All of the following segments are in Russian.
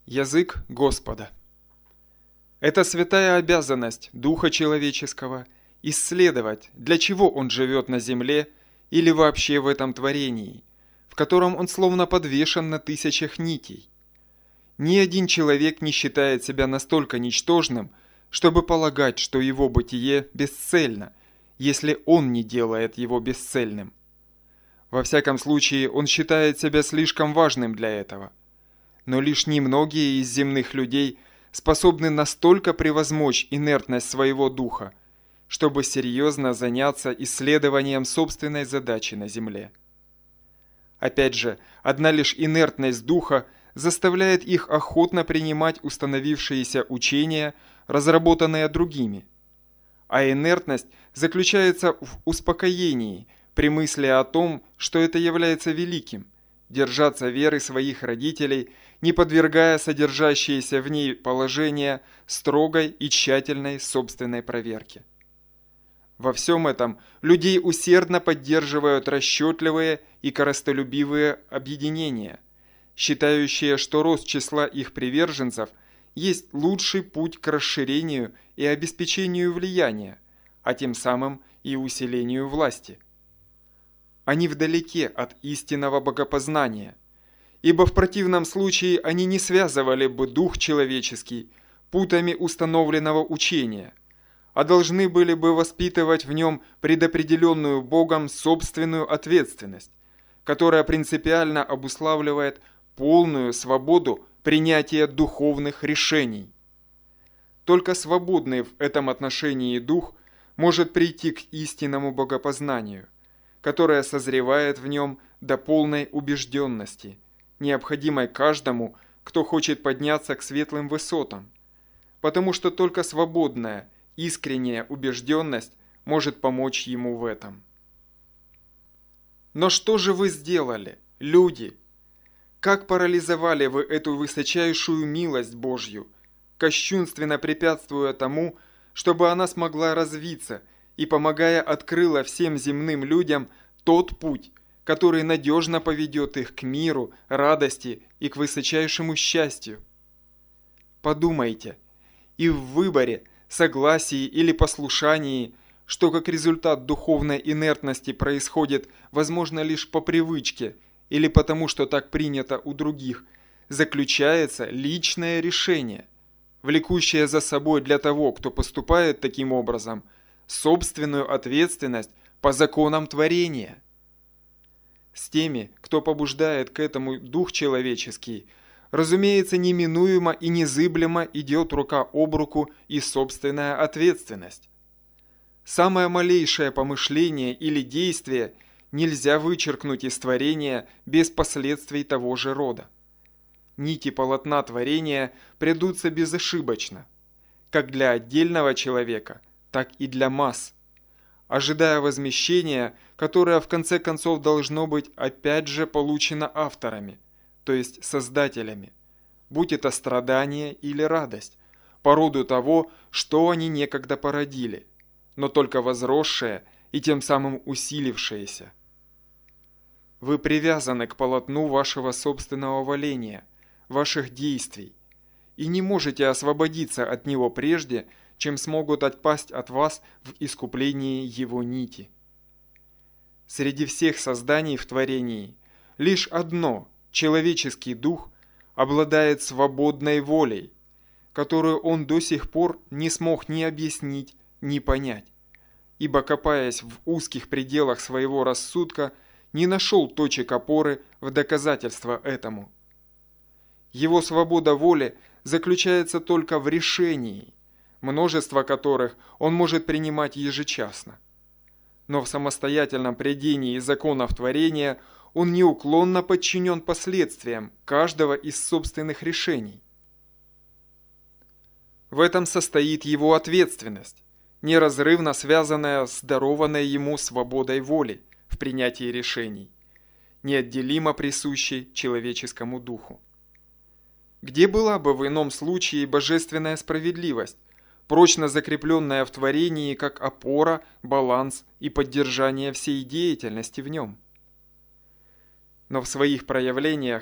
Язык Господа. Это святая обязанность Духа Человеческого исследовать, для чего Он живет на земле или вообще в этом творении, в котором Он словно подвешен на тысячах нитей. Ни один человек не считает себя настолько ничтожным, чтобы полагать, что его бытие бесцельно, если он не делает его бесцельным. Во всяком случае, он считает себя слишком важным для этого. Но лишь немногие из земных людей способны настолько превозмочь инертность своего духа, чтобы серьезно заняться исследованием собственной задачи на земле. Опять же, одна лишь инертность духа заставляет их охотно принимать установившиеся учения, разработанные другими. А инертность заключается в успокоении при мысли о том, что это является великим, держаться веры своих родителей, не подвергая содержащиеся в ней положения строгой и тщательной собственной проверке. Во всем этом людей усердно поддерживают расчетливые и корыстолюбивые объединения, считающие, что рост числа их приверженцев есть лучший путь к расширению и обеспечению влияния, а тем самым и усилению власти. Они вдалеке от истинного богопознания, ибо в противном случае они не связывали бы дух человеческий путами установленного учения, а должны были бы воспитывать в нем предопределенную Богом собственную ответственность, которая принципиально обуславливает полную свободу принятия духовных решений. Только свободный в этом отношении дух может прийти к истинному богопознанию, которое созревает в нем до полной убежденности, необходимой каждому, кто хочет подняться к светлым высотам, потому что только свободная, искренняя убежденность может помочь ему в этом. Но что же вы сделали, люди? Как парализовали вы эту высочайшую милость Божью, кощунственно препятствуя тому, чтобы она смогла развиться и, помогая, открыла всем земным людям тот путь, который надежно поведет их к миру, радости и к высочайшему счастью? Подумайте, и в выборе, согласии или послушании, что как результат духовной инертности происходит, возможно, лишь по привычке или потому, что так принято у других, заключается личное решение, влекущее за собой для того, кто поступает таким образом, собственную ответственность по законам творения. С теми, кто побуждает к этому дух человеческий, разумеется, неминуемо и незыблемо идет рука об руку и собственная ответственность. Самое малейшее помышление или действие нельзя вычеркнуть из творения без последствий того же рода. Нити полотна творения придутся безошибочно, как для отдельного человека, так и для масс, ожидая возмещения, которое в конце концов должно быть опять же получено авторами, то есть создателями, будь это страдание или радость, по роду того, что они некогда породили, но только возросшее и тем самым усилившееся. Вы привязаны к полотну вашего собственного воления, ваших действий, и не можете освободиться от него прежде, чем смогут отпасть от вас в искуплении его нити. Среди всех созданий в творении лишь одно, человеческий дух, обладает свободной волей, которую он до сих пор не смог ни объяснить, ни понять, ибо, копаясь в узких пределах своего рассудка, не нашел точек опоры в доказательство этому. Его свобода воли заключается только в решении, множество которых он может принимать ежечасно. Но в самостоятельном прядении законов творения он неуклонно подчинен последствиям каждого из собственных решений. В этом состоит его ответственность, неразрывно связанная с дарованной ему свободой воли в принятии решений, неотделимо присущей человеческому духу. Где была бы в ином случае божественная справедливость, прочно закрепленная в творении как опора, баланс и поддержание всей деятельности в нем? Но в своих проявлениях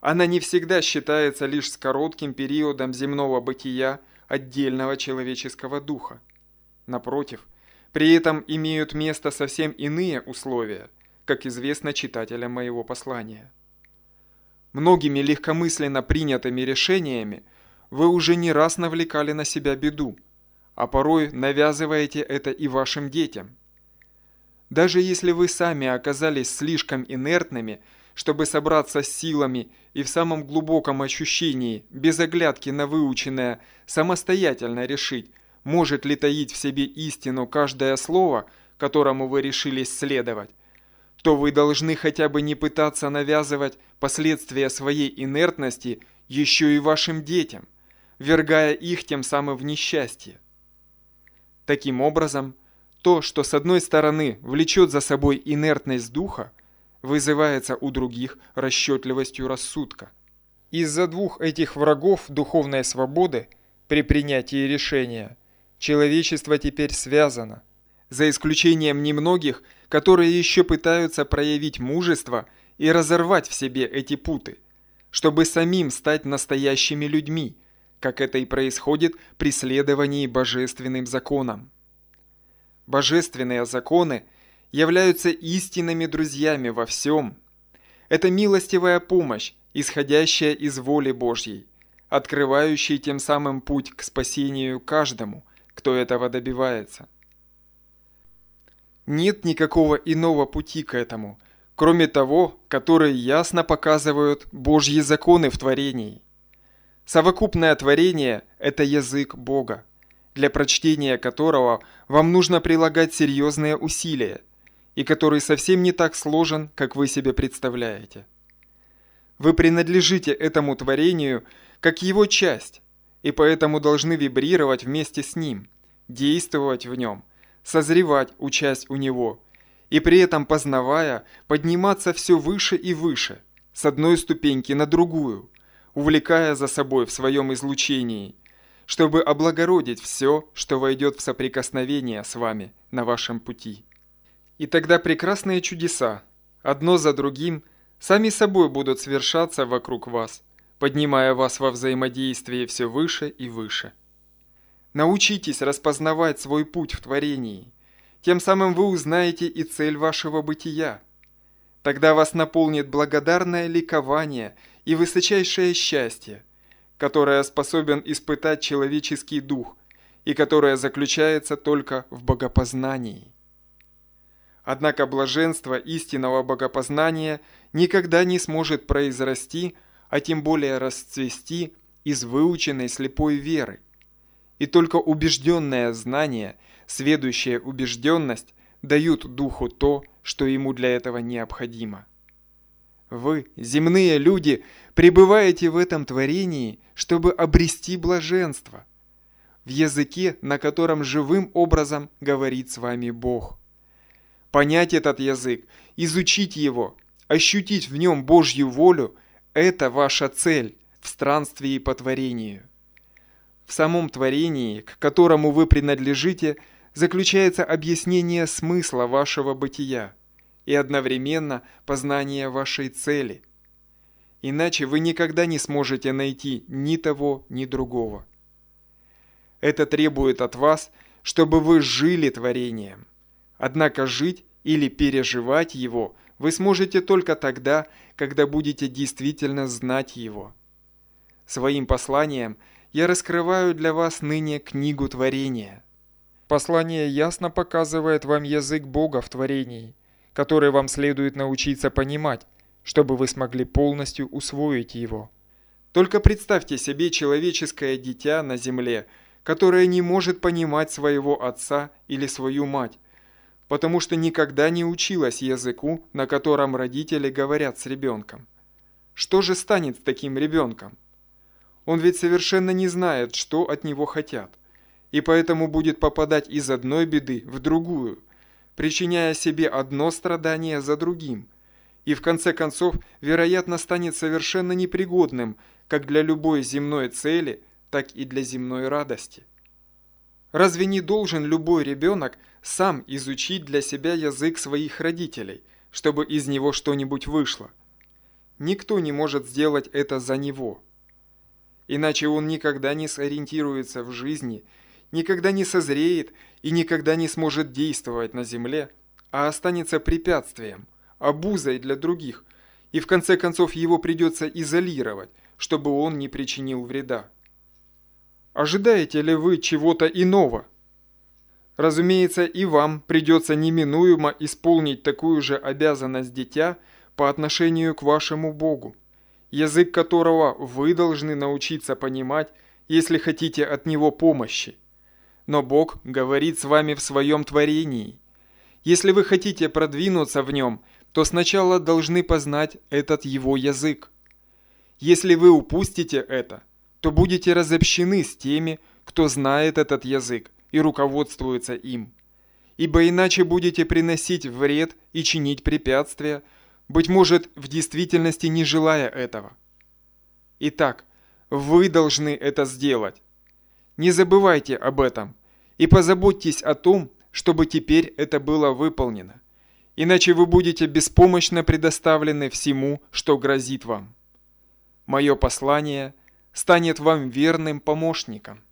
она не всегда считается лишь с коротким периодом земного бытия отдельного человеческого духа. Напротив, при этом имеют место совсем иные условия, как известно читателям моего послания. Многими легкомысленно принятыми решениями вы уже не раз навлекали на себя беду, а порой навязываете это и вашим детям. Даже если вы сами оказались слишком инертными, чтобы собраться с силами и в самом глубоком ощущении, без оглядки на выученное, самостоятельно решить, может ли таить в себе истину каждое слово, которому вы решились следовать, то вы должны хотя бы не пытаться навязывать последствия своей инертности еще и вашим детям, ввергая их тем самым в несчастье. Таким образом, то, что с одной стороны влечет за собой инертность духа, вызывается у других расчетливостью рассудка. Из-за двух этих врагов духовной свободы при принятии решения человечество теперь связано, за исключением немногих, которые еще пытаются проявить мужество и разорвать в себе эти путы, чтобы самим стать настоящими людьми, как это и происходит при следовании божественным законам. Божественные законы являются истинными друзьями во всем. Это милостивая помощь, исходящая из воли Божьей, открывающая тем самым путь к спасению каждому, кто этого добивается. Нет никакого иного пути к этому, кроме того, который ясно показывают Божьи законы в творении. Совокупное творение – это язык Бога, для прочтения которого вам нужно прилагать серьезные усилия, и который совсем не так сложен, как вы себе представляете. Вы принадлежите этому творению как его часть, и поэтому должны вибрировать вместе с ним, действовать в нем, созревать, учась у него, и при этом познавая, подниматься все выше и выше, с одной ступеньки на другую, увлекая за собой в своем излучении, чтобы облагородить все, что войдет в соприкосновение с вами на вашем пути. И тогда прекрасные чудеса, одно за другим, сами собой будут свершаться вокруг вас, поднимая вас во взаимодействии все выше и выше. Научитесь распознавать свой путь в творении, тем самым вы узнаете и цель вашего бытия. Тогда вас наполнит благодарное ликование и высочайшее счастье, которое способен испытать человеческий дух и которое заключается только в богопознании. Однако блаженство истинного богопознания никогда не сможет произрасти, а тем более расцвести из выученной слепой веры. И только убежденное знание, сведущая убежденность дают духу то, что ему для этого необходимо. Вы, земные люди, пребываете в этом творении, чтобы обрести блаженство, в языке, на котором живым образом говорит с вами Бог. Понять этот язык, изучить его, ощутить в нем Божью волю – это ваша цель в странствии по творению. В самом творении, к которому вы принадлежите, заключается объяснение смысла вашего бытия и одновременно познание вашей цели. Иначе вы никогда не сможете найти ни того, ни другого. Это требует от вас, чтобы вы жили творением. Однако жить или переживать его вы сможете только тогда, когда будете действительно знать его. Своим посланием я раскрываю для вас ныне книгу творения. Послание ясно показывает вам язык Бога в творении, который вам следует научиться понимать, чтобы вы смогли полностью усвоить его. Только представьте себе человеческое дитя на земле, которое не может понимать своего отца или свою мать, потому что никогда не училась языку, на котором родители говорят с ребенком. Что же станет с таким ребенком? Он ведь совершенно не знает, что от него хотят, и поэтому будет попадать из одной беды в другую, причиняя себе одно страдание за другим, и в конце концов, вероятно, станет совершенно непригодным как для любой земной цели, так и для земной радости. Разве не должен любой ребенок сам изучить для себя язык своих родителей, чтобы из него что-нибудь вышло? никто не может сделать это за него. Иначе он никогда не сориентируется в жизни, никогда не созреет и никогда не сможет действовать на земле, а останется препятствием, обузой для других, и в конце концов его придется изолировать, чтобы он не причинил вреда. Ожидаете ли вы чего-то иного? Разумеется, и вам придется неминуемо исполнить такую же обязанность дитя по отношению к вашему Богу, язык которого вы должны научиться понимать, если хотите от Него помощи. Но Бог говорит с вами в своем творении. Если вы хотите продвинуться в нем, то сначала должны познать этот Его язык. Если вы упустите это, то будете разобщены с теми, кто знает этот язык и руководствуется им. Ибо иначе будете приносить вред и чинить препятствия, быть может, в действительности не желая этого. Итак, вы должны это сделать. Не забывайте об этом и позаботьтесь о том, чтобы теперь это было выполнено. Иначе вы будете беспомощно предоставлены всему, что грозит вам. Мое послание станет вам верным помощником.